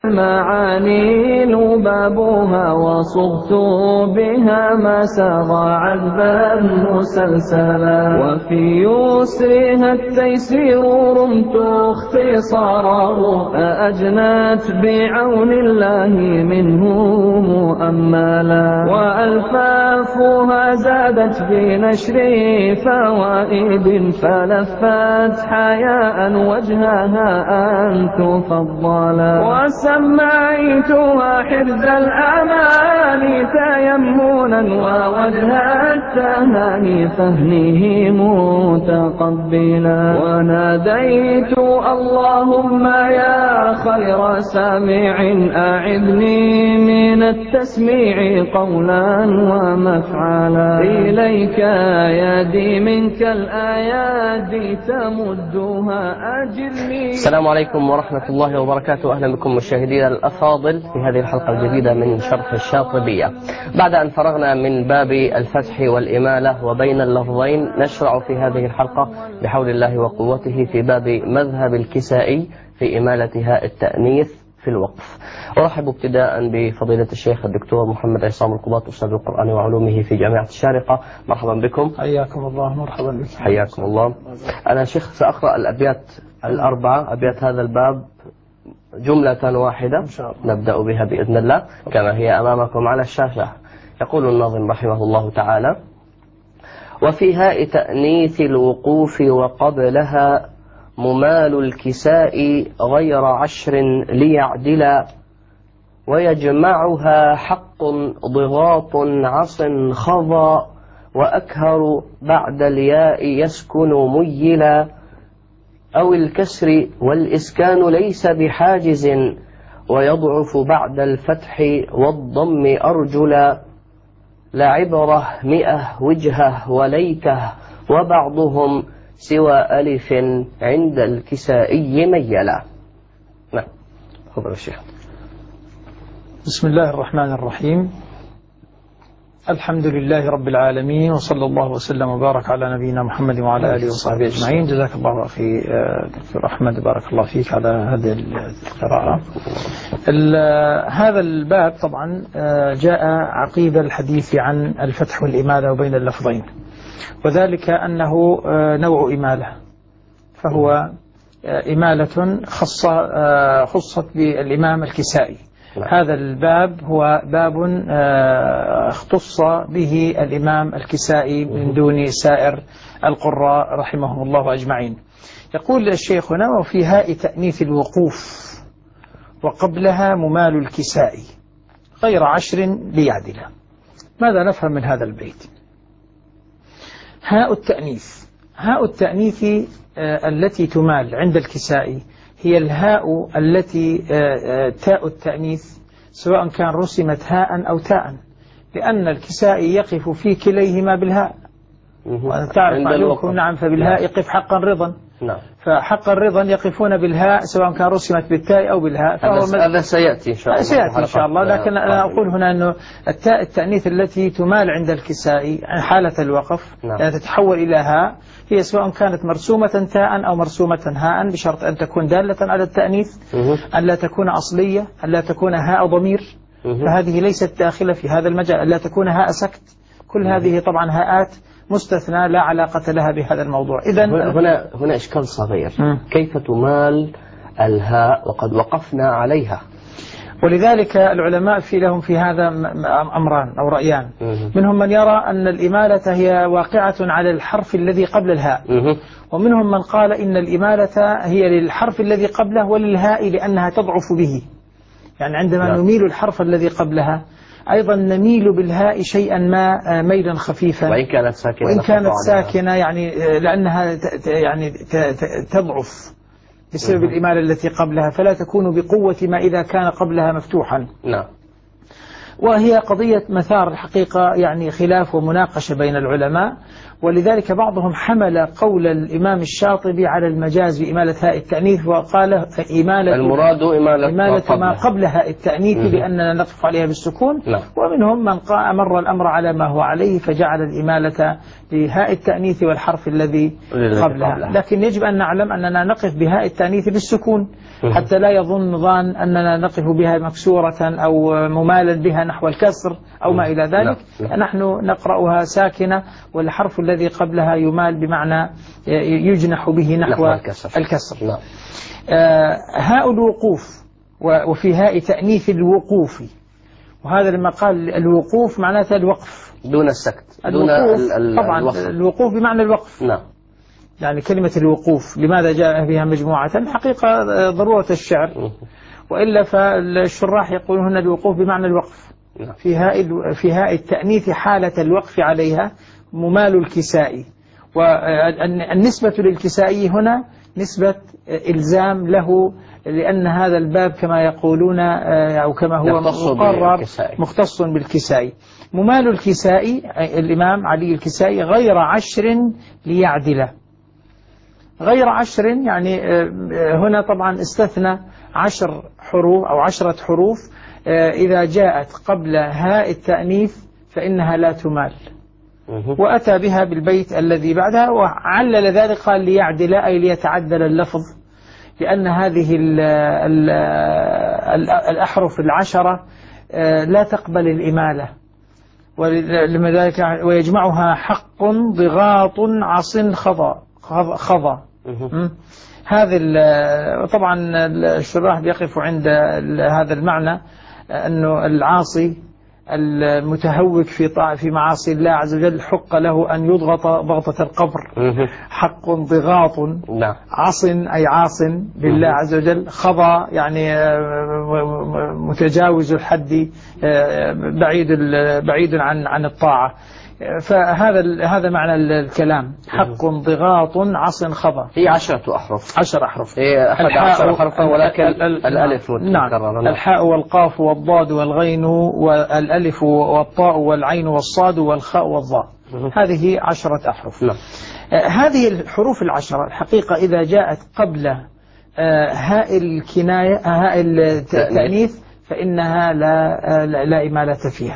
معاني لبابها وصبت بها ما سرى عذبا مسلسلا، وفي يسرها التيسير رمت اختصاره، أأجنت بعون الله منه مؤملا، وألفافها زادت بنشر فوائد فلفت حياء وجهها أن تفضلا، سميتها حرز الأمان تيمنا ووجه التهاني فهنه متقبلا، وناديت اللهم يا خير سامع أعذني من التسميع قولا ومفعلا، إليك يدي منك الآيات تمدها أجلني. السلام عليكم ورحمة الله وبركاته. أهلا بكم مشاهدينا الأفاضل في هذه الحلقة الجديدة من شرح الشاطبية. بعد أن فرغنا من باب الفتح والإمالة وبين اللفظين، نشرع في هذه الحلقة بحول الله وقوته في باب مذهب الكسائي في إمالة هاء التأنيث في الوقف. أرحب ابتداء بفضيلة الشيخ الدكتور محمد عصام القباط، أستاذ القرآن وعلومه في جامعة الشارقة. مرحبا بكم. حياكم الله. مرحبا بكم. حياكم الله. أنا شيخ سأقرأ الأبيات الأربعة، أبيات هذا الباب جملة واحدة إن شاء الله. نبدأ بها بإذن الله كما هي أمامكم على الشاشة. يقول الناظم رحمه الله تعالى: وفي هاء تأنيث الوقوف وقبلها ممال الكساء غير 10 ليعدلا، ويجمعها حق ضغاط عص خضا، وأكهر بعد الياء يسكن ميلا، أو الكسر والإسكان ليس بحاجز، ويضعف بعد الفتح والضم أرجلا، لعبرة 100 وجهه وليته، وبعضهم سوى ألف عند الكسائي ميلا. نعم، تفضل الشيخ. بسم الله الرحمن الرحيم. الحمد لله رب العالمين، وصلى الله وسلم وبارك على نبينا محمد وعلى آله وصحبه أجمعين. جزاك الله أخي دكتور أحمد، بارك الله فيك على هذه القراءة. هذا الباب طبعا جاء عقيب الحديث عن الفتح والإمالة وبين اللفظين، وذلك أنه نوع إمالة، فهو إمالة خصت بالإمام الكسائي. هذا الباب هو باب اختص به الإمام الكسائي من دون سائر القراء رحمهم الله أجمعين. يقول الشيخ هنا: وفي هاء تأنيث الوقوف وقبلها ممال الكسائي غير 10 ليعدل. ماذا نفهم من هذا البيت؟ هاء التأنيث، هاء التأنيث التي تمال عند الكسائي هي الهاء التي تاء التأنيث، سواء كان رسمت هاء أو تاء، لأن الكسائي يقف في كليهما بالهاء. تعرف معلومكم. نعم، فبالهاء يقف حقا رضا. نعم. فحقا رضا يقفون بالهاء سواء كان رسمت بالتاء أو بالهاء. هذا سيأتي إن شاء الله. سيأتي إن شاء الله، لكن أنا أقول هنا أنه التاء التأنيث التي تمال عند الكسائي حالة الوقف، يعني تتحول إلى هاء، هي سواء كانت مرسومة تاء أو مرسومة هاء، بشرط أن تكون دالة على التأنيث، أن لا تكون أصلية، أن لا تكون هاء ضمير، فهذه ليست داخلة في هذا المجال، أن لا تكون هاء سكت. كل هذه طبعا هاءات مستثنى لا علاقة لها بهذا الموضوع. إذن هنا إشكال صغير. كيف تمال الهاء وقد وقفنا عليها؟ ولذلك العلماء لهم في هذا أمران أو رأيان. منهم من يرى أن الإمالة هي واقعة على الحرف الذي قبل الهاء، ومنهم من قال إن الإمالة هي للحرف الذي قبله وللهاء لأنها تضعف به. يعني عندما نميل الحرف الذي قبلها أيضا نميل بالهاء شيئا ما ميلا خفيفا، وإن كانت ساكنة يعني لأنها يعني تضعف بسبب الإمالة التي قبلها، فلا تكون بقوة ما إذا كان قبلها مفتوحا. نعم. وهي قضية مثار الحقيقة يعني خلاف ومناقشة بين العلماء، ولذلك بعضهم حمل قول الإمام الشاطبي على المجاز بإمالة هاء التأنيث، وقال المراد إمالة ما قبل هاء التأنيث لأننا نقف عليها بالسكون. ومنهم من أمر الأمر على ما هو عليه فجعل الإمالة لهاء التأنيث والحرف الذي قبلها. لكن يجب أن نعلم أننا نقف بهاء التأنيث بالسكون حتى لا يظن ظان أننا نقف بها مكسورة أو ممالا بها نحو الكسر أو ما إلى ذلك. نحن نقرأها ساكنة، والحرف الذي قبلها يمال بمعنى يجنح به نحو الكسر. هاء الوقوف، وفي هاء تأنيث الوقوف، وهذا لما قال الوقوف معناته الوقف دون السكت، دون طبعا الوقوف بمعنى الوقف. يعني كلمة الوقوف لماذا جاء فيها مجموعة؟ حقيقة ضرورة الشعر، وإلا فالشراح يقولون هنا الوقوف بمعنى الوقف. في هاء التأنيث حالة الوقف عليها ممال الكسائي، والنسبة للكسائي هنا نسبة إلزام له، لأن هذا الباب كما يقولون أو كما هو مقرر مختص بالكسائي. ممال الكسائي الإمام علي الكسائي غير 10 ليعدل. غير 10 يعني هنا طبعا استثنى 10 حروف أو 10 حروف إذا جاءت قبل هاء التأنيث فإنها لا تمال، وأتى بها بالبيت الذي بعدها وعلل ذلك قال ليعدل أي ليتعدل اللفظ، لأن هذه الأحرف 10 لا تقبل الإمالة، ولذلك ويجمعها حق ضغاط عص خضا. هذه طبعا الشراح بيقفوا عند هذا المعنى، أنه العاصي المتهوك في معاصي الله عز وجل حق له أن يضغط ضغطة القبر. حق ضغاط عص أي عاص بالله عز وجل، خضى يعني متجاوز الحد، بعيد عن الطاعة. فهذا معنى الكلام، حق ضغاط عص خضى. هي 10 أحرف. 10 أحرف. هي 11 حرفا، ولكن الألف متكررة. الحاء والقاف والضاد والغين والألف والطاء والعين والصاد والخاء والضاء. هذه 10 أحرف. هذه الحروف 10 الحقيقة إذا جاءت قبل هاء الكناية هاء التأنيث فإنها لا إمالة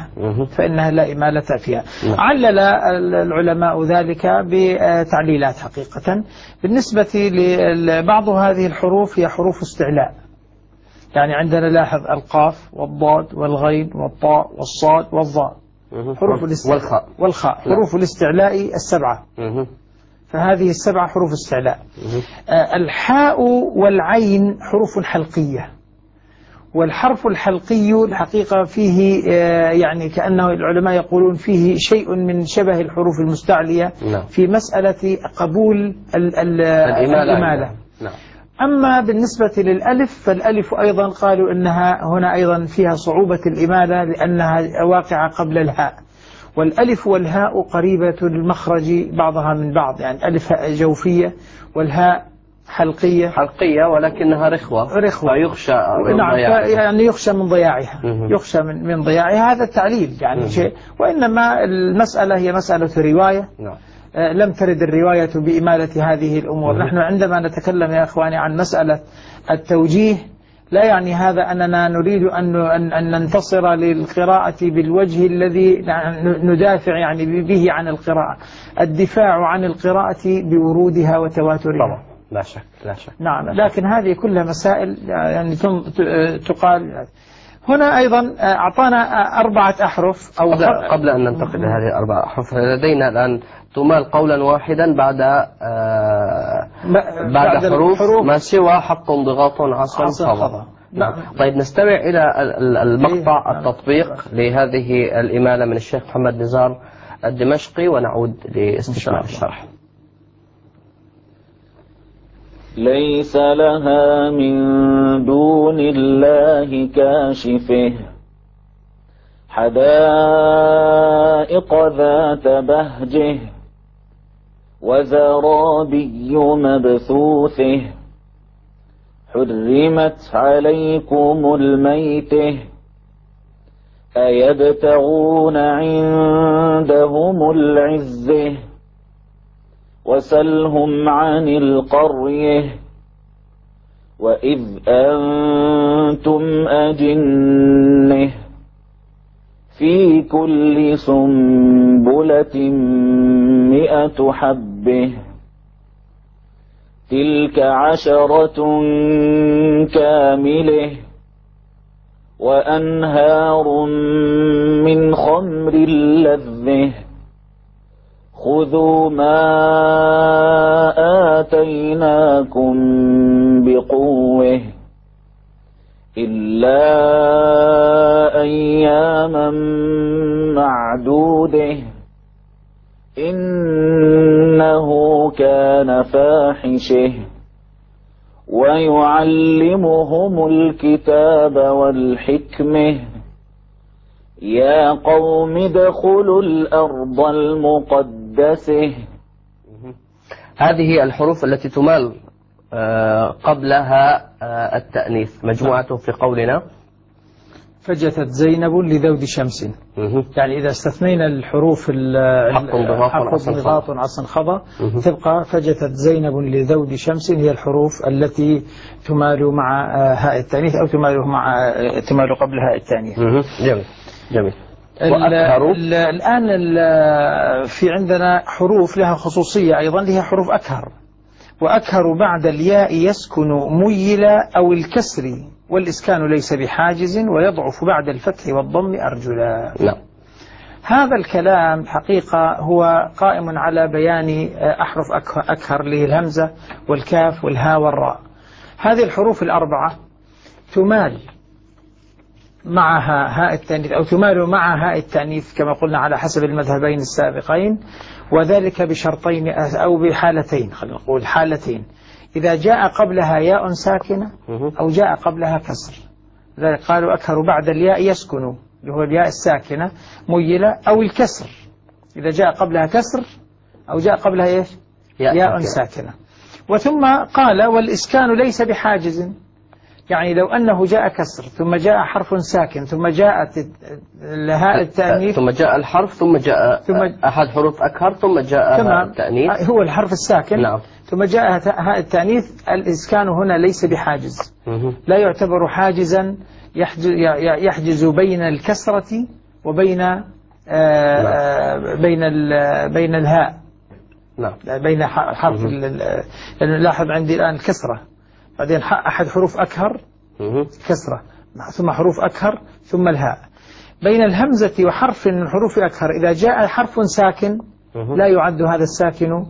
فيها. علل العلماء ذلك بتعليلات حقيقة. بالنسبة لبعض هذه الحروف هي حروف استعلاء، يعني عندنا لاحظ القاف والضاد والغين والطاء والصاد والضاء، حروف والخاء حروف الاستعلاء 7. فهذه 7 حروف استعلاء. الحاء والعين حروف حلقية، والحرف الحلقي الحقيقة فيه يعني كأنه العلماء يقولون فيه شيء من شبه الحروف المستعلية في مسألة قبول الإمالة. أما بالنسبة للألف فالألف أيضا قالوا إنها هنا أيضا فيها صعوبة الإمالة لأنها واقعة قبل الهاء، والألف والهاء قريبة المخرج بعضها من بعض، يعني ألف جوفية والهاء حلقية ولكنها رخوة فيخشى يعني يخشى من ضياعها. من ضياعها هذا التعليل يعني شيء، وإنما المسألة هي مسألة رواية. لم ترد الرواية بإمالة هذه الأمور. نحن عندما نتكلم يا أخواني عن مسألة التوجيه لا يعني هذا أننا نريد أن ننتصر للقراءة بالوجه الذي ندافع يعني به عن القراءة. الدفاع عن القراءة بورودها وتواترها طبعا لا شك. نعم، لكن هذه كلها مسائل يعني تقال. هنا أيضا أعطانا 4 أحرف. أو قبل أن ننتقل لهذه 4 أحرف لدينا الآن تمال قولا واحدا بعد حروف ما سوى حق ضغاط عص خضا. طيب نستمع إلى المقطع التطبيق لهذه الإمالة من الشيخ محمد نزار الدمشقي ونعود لاستكمال الشرح. ليس لها من دون الله كاشفه حدائق ذات بهجه وزرابي مبثوثه حرمت عليكم الميته أيبتغون عندهم العزة وسلهم عن القرية وإذ أنتم أجنة في كل سنبلة 100 حبة تلك 10 كاملة وأنهار من خمر لذة خذوا ما آتيناكم بقوة إلا أياما معدودة إنه كان فاحشه ويعلمهم الكتاب والحكمة يا قوم ادخلوا الأرض المقدسة. هذه الحروف التي تمال قبلها التأنيث مجموعة في قولنا فجثت زينب لذود شمس. يعني إذا استثنينا الحروف حق ضغاط عصا خضا تبقى فجثت زينب لذود شمس هي الحروف التي تمال مع هاء التأنيث أو تمال قبل هاء التأنيث. جميل. الآن في عندنا حروف لها خصوصية أيضا، لها حروف أكهر، وأكهر بعد الياء يسكن ميلا أو الكسر والإسكان ليس بحاجز ويضعف بعد الفتح والضم أرجلا. لا. هذا الكلام حقيقة هو قائم على بيان أحرف أكهر اللي الهمزة والكاف والهاء والراء. هذه الحروف الأربعة تمال معها هاء التأنيث أو تمال مع هاء التأنيث كما قلنا على حسب المذهبين السابقين، وذلك بشرطين أو بحالتين، خلينا نقول حالتين: إذا جاء قبلها ياء ساكنة أو جاء قبلها كسر. لذلك قالوا أكهر بعد الياء يسكن اللي هو الياء الساكنة ميلة، أو الكسر إذا جاء قبلها كسر أو جاء قبلها إيش؟ ياء ساكنة. وثم قال والإسكان ليس بحاجز، يعني لو أنه جاء كسر ثم جاء حرف ساكن ثم جاءت هاء التأنيث ثم جاء الحرف ثم جاء أحد حروف أكهر ثم جاء هاء التأنيث هو الحرف الساكن. نعم. ثم جاء هاء التأنيث. الإسكان هنا ليس بحاجز، لا يعتبر حاجزا يحجز بين الكسرة وبين بين الهاء. نعم. بين الحرف لاحظ عندي الآن الكسرة، بعدين أحد حروف أكهر كسرة، ثم حروف أكهر ثم الهاء. بين الهمزة وحرف من حروف أكهر إذا جاء حرف ساكن لا يعد هذا الساكن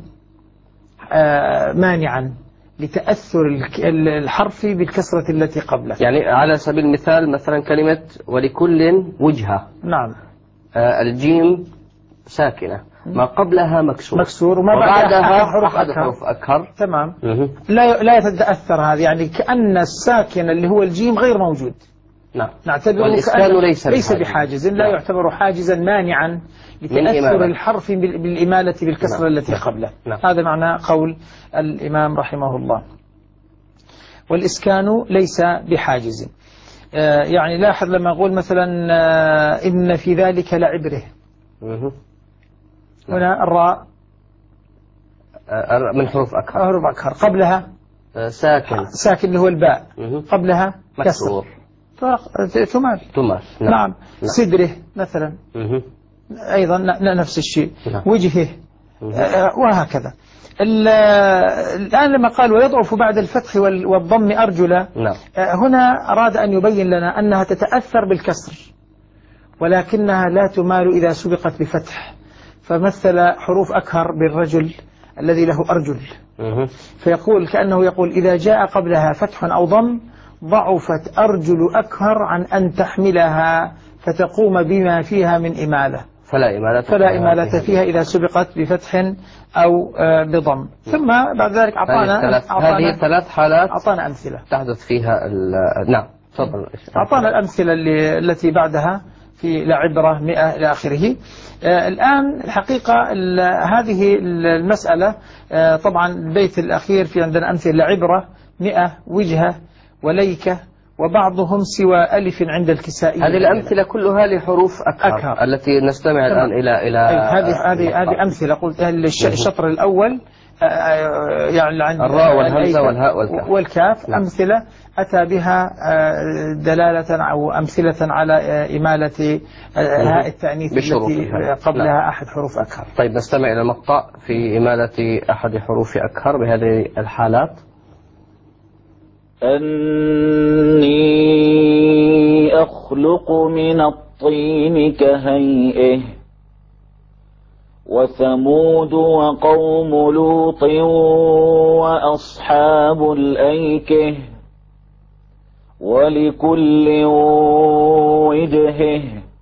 مانعا لتأثر الحرف بالكسرة التي قبله. يعني على سبيل المثال مثلا كلمة ولكل وجهة. نعم. الجيم ساكنة ما قبلها مكسور وما بعدها أحد حروف أكهر. تمام. لا يتأثر هذا، يعني كأن الساكن اللي هو الجيم غير موجود. نعم. نعتبره والإسكان ليس بحاجز، لا يعتبر حاجزا مانعا لتأثر الحرف بالإمالة بالكسرة التي قبله. هذا معنى قول الإمام رحمه الله. والإسكان ليس بحاجز. يعني لاحظ لما أقول مثلا إن في ذلك لعبره، هنا الراء من حروف أكهر. حروف أكهر قبلها ساكن اللي هو الباء، قبلها كسر تمال. نعم. سدره مثلا أيضا نفس الشيء. وجهه وهكذا. الآن لما قال ويضعف بعد الفتح والضم أرجلا، هنا أراد أن يبين لنا أنها تتأثر بالكسر ولكنها لا تمال إذا سبقت بفتح. فمثل حروف أكهر بالرجل الذي له أرجل، فيقول كأنه يقول إذا جاء قبلها فتح أو ضم ضعفت أرجل أكهر عن أن تحملها فتقوم بما فيها من إمالة، فلا إمالة فيها إذا سبقت بفتح أو بضم. ثم بعد ذلك أعطانا هذه 3 حالات أعطانا أمثلة تحدث فيها نعم. تفضل. أعطانا الأمثلة التي بعدها في لعبرة 100 إلى آخره. الآن الحقيقة هذه المسألة طبعا البيت الأخير في عندنا أمثلة لعبرة 100 وجهة وليكة وبعضهم سوى ألف عند الكسائي. هذه الأمثلة كلها لحروف أكهر التي نستمع الآن إلى هذه أمثلة. قلت الشطر الأول يعني عند الراء والهمزة والهاء والكاف. نعم. أمثلة أتى بها دلالة أو أمثلة على إمالة هاء التأنيث التي قبلها نعم. أحد حروف أكهر. طيب نستمع إلى مقطع في إمالة أحد حروف أكهر بهذه الحالات. أني أخلق من الطين كهيئه وثمود وقوم لوط وأصحاب الأيكة ولكل وجهه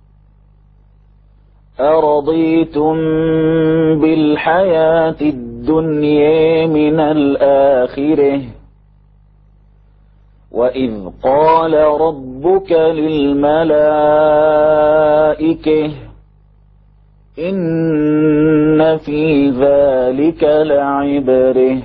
أرضيتم بالحياة الدنيا من الآخرة وإذ قال ربك للملائكة إن في ذلك لعبرة.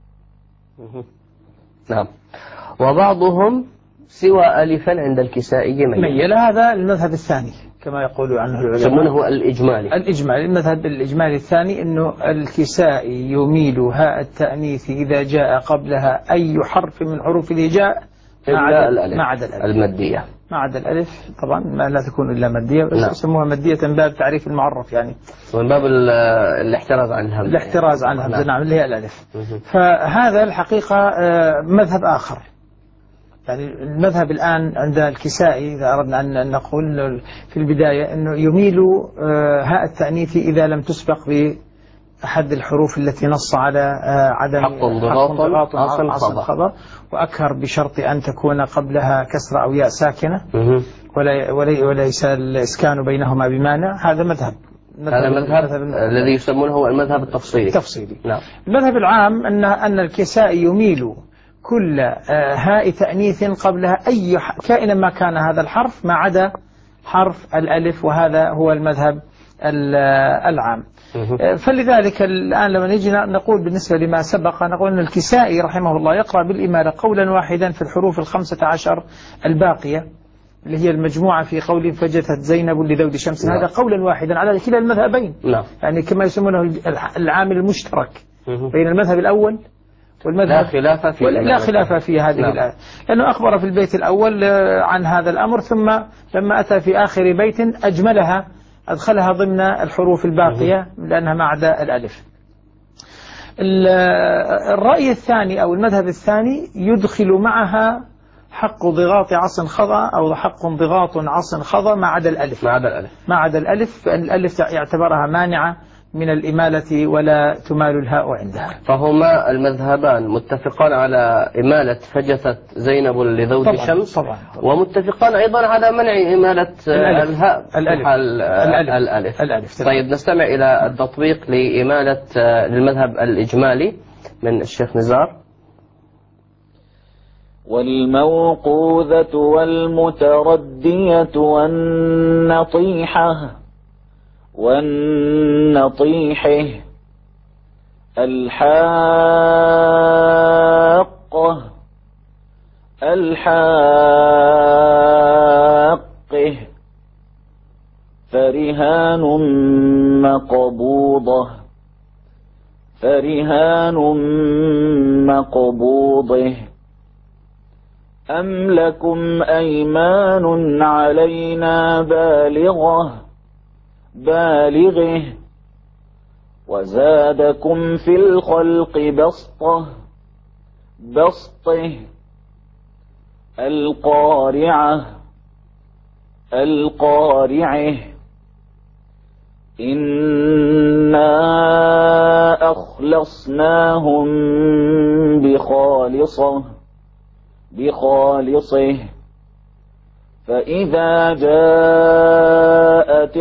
نعم. وبعضهم سوى ألفا عند الكسائي ميل. هذا المذهب الثاني كما يقول عنه العلماء، يسمونه الإجمالي. المذهب الإجمالي الثاني أنه الكسائي يميل هاء التأنيث إذا جاء قبلها أي حرف من حروف الهجاء ما عدا الألف المادية، ما عدا الألف طبعا ما لا تكون إلا مادية، بس يسموها مادية من باب تعريف المعرف يعني، ومن باب الاحتراز عن الهمزة. الاحتراز عن الهمزة نعم اللي هي الألف. فهذا الحقيقة مذهب آخر. يعني المذهب الآن عند الكسائي إذا أردنا أن نقول في البداية أنه يميل هاء التأنيث إذا لم تسبق بأحد الحروف التي نص على عدم حق انضغاط عصر خضر، وأكهر بشرط أن تكون قبلها كسر أو ياء ساكنة وليس الإسكان بينهما بمانع. هذا مذهب الذي يسمونه المذهب التفصيلي. نعم. المذهب العام أن الكسائي يميل كل هاء تأنيث قبلها أي كائنا ما كان هذا الحرف ما عدا حرف الألف، وهذا هو المذهب العام. فلذلك الآن لما نجي نقول بالنسبة لما سبق نقول أن الكسائي رحمه الله يقرأ بالإمالة قولا واحدا في الحروف 15 الباقية اللي هي المجموعة في قول فجثت زينب لذود شمس. هذا قولا واحدا على كلا المذهبين. يعني كما يسمونه العامل المشترك بين المذهب الأول والمذهب لا خلاف في هذه الآية، لأنه أخبر في البيت الأول عن هذا الأمر، ثم لما أتى في آخر بيت أجملها أدخلها ضمن الحروف الباقية لأنها ما عدا الألف. الرأي الثاني أو المذهب الثاني يدخل معها حق ضغاط عص خضى أو حق ضغاط عص خضى ما عدا الألف. ما عدا الألف فإن الألف يعتبرها مانعة من الإمالة ولا تمال الهاء عندها. فهما المذهبان متفقان على إمالة فجثت زينب لذود شمس طبعا. ومتفقان أيضا على منع إمالة الهاء الألف. طيب نستمع إلى التطبيق لإمالة للمذهب الإجمالي من الشيخ نزار. والموقوذة والمتردية والنطيحة الحاقة فرهان مقبوضة أم لكم أيمان علينا بالغه وزادكم في الخلق بسطه القارعة إنا أخلصناهم بخالصه فإذا جاءت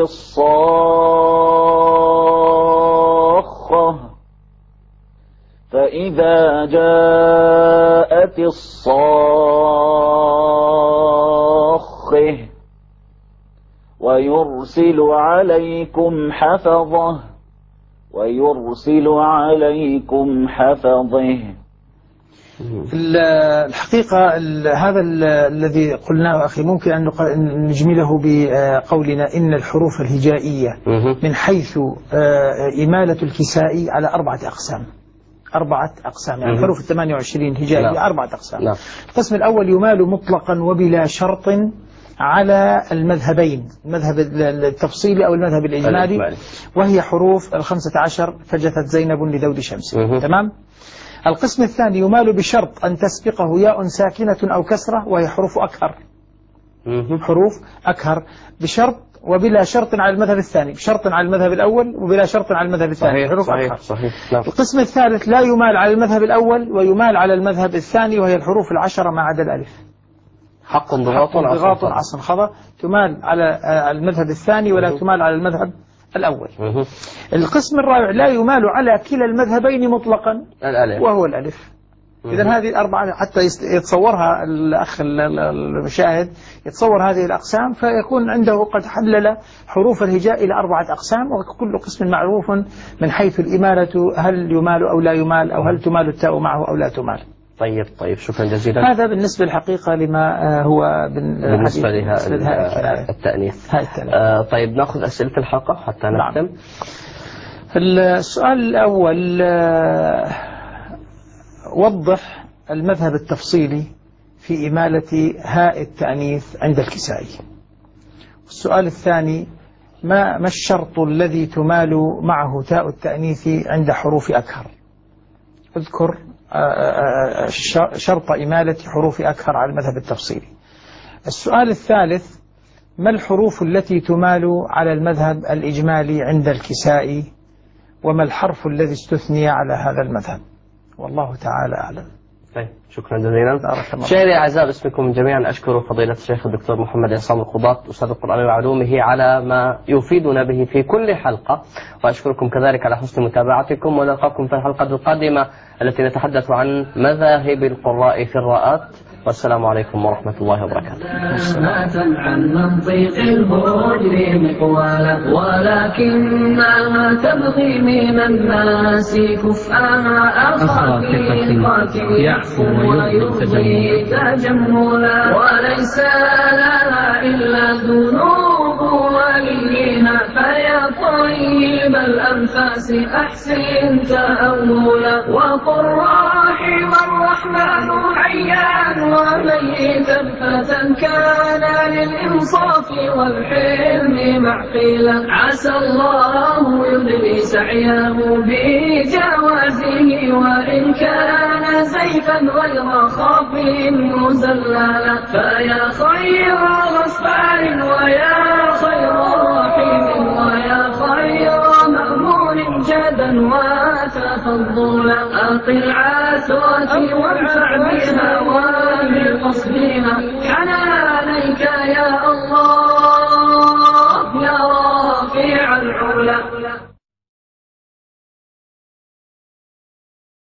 الصاخة ويرسل عليكم حفظه. الحقيقة هذا الذي قلناه أخي ممكن أن نجمله بقولنا إن الحروف الهجائية من حيث إمالة الكسائي على 4 أقسام. 4 أقسام، يعني الحروف 28 هجائية 4 أقسام. القسم الأول يمال مطلقا وبلا شرط على المذهبين، المذهب التفصيلي أو المذهب الإجمالي، وهي حروف 15 فجثت زينب لذود شمس. تمام. القسم الثاني يمال بشرط أن تسبقه ياء ساكنة أو كسرة، وهي حروف أكهر. حروف أكهر بشرط وبلا شرط على المذهب الثاني، بشرط على المذهب الأول وبلا شرط على المذهب الثاني. حروف أكهر. نعم. القسم الثالث لا يمال على المذهب الأول ويمال على المذهب الثاني، وهي الحروف 10 ما عدا الألف. حق ضغاط عصر خضا تمال على المذهب الثاني ولا تمال على المذهب الأول. القسم الرابع لا يمال على كلا المذهبين مطلقا، الألف، وهو الألف. إذن هذه الأربعة حتى يتصورها الأخ المشاهد، يتصور هذه الأقسام فيكون عنده قد حلل حروف الهجاء إلى 4 أقسام، وكل قسم معروف من حيث الإمالة، هل يمال أو لا يمال، أو هل تمال التاء معه أو لا تمال. طيب شكرا جزيلا. هذا بالنسبة الحقيقة لما هو بالنسبة لها التأنيث. طيب نأخذ أسئلة الحلقة حتى نختم. نعم. السؤال الأول، وضح المذهب التفصيلي في إمالة هاء التأنيث عند الكسائي. السؤال الثاني، ما الشرط الذي تمال معه تاء التأنيث عند حروف أكهر؟ اذكر شرط إمالة حروف أكهر على المذهب التفصيلي. السؤال الثالث، ما الحروف التي تمال على المذهب الإجمالي عند الكسائي، وما الحرف الذي استثني على هذا المذهب؟ والله تعالى أعلم. طيب شكرا جزيلا. مشاهدي أعزائي، باسمكم جميعا أشكر فضيلة الشيخ الدكتور محمد عصام القضاة أستاذ القرآن وعلومه على ما يفيدنا به في كل حلقة، وأشكركم كذلك على حسن متابعتكم، ونلقاكم في الحلقة القادمة التي نتحدث عن مذاهب القراء في الراءات، والسلام عليكم ورحمة الله وبركاته. عن منطق الهجر مقوالا، ولكنها تبغي من الناس كفءها أخاك يعفو ويرضي تجملا، وليس لها إلا الذنوب وليها، فيا طيب الأنفاس أحسن تأولا، وقل رحم الرحمن حيا وميتا فتى كان للإنصاف والحلم معقلا، عسى الله يدري سعيه بجوازه، وإن كان زيفا غير خاف مزللا، فيا خير غفار ويا خير رحيم ويا خير مأمون جدا وتفضلا، أقل عثرتي وانفع بها وبقصدها حنان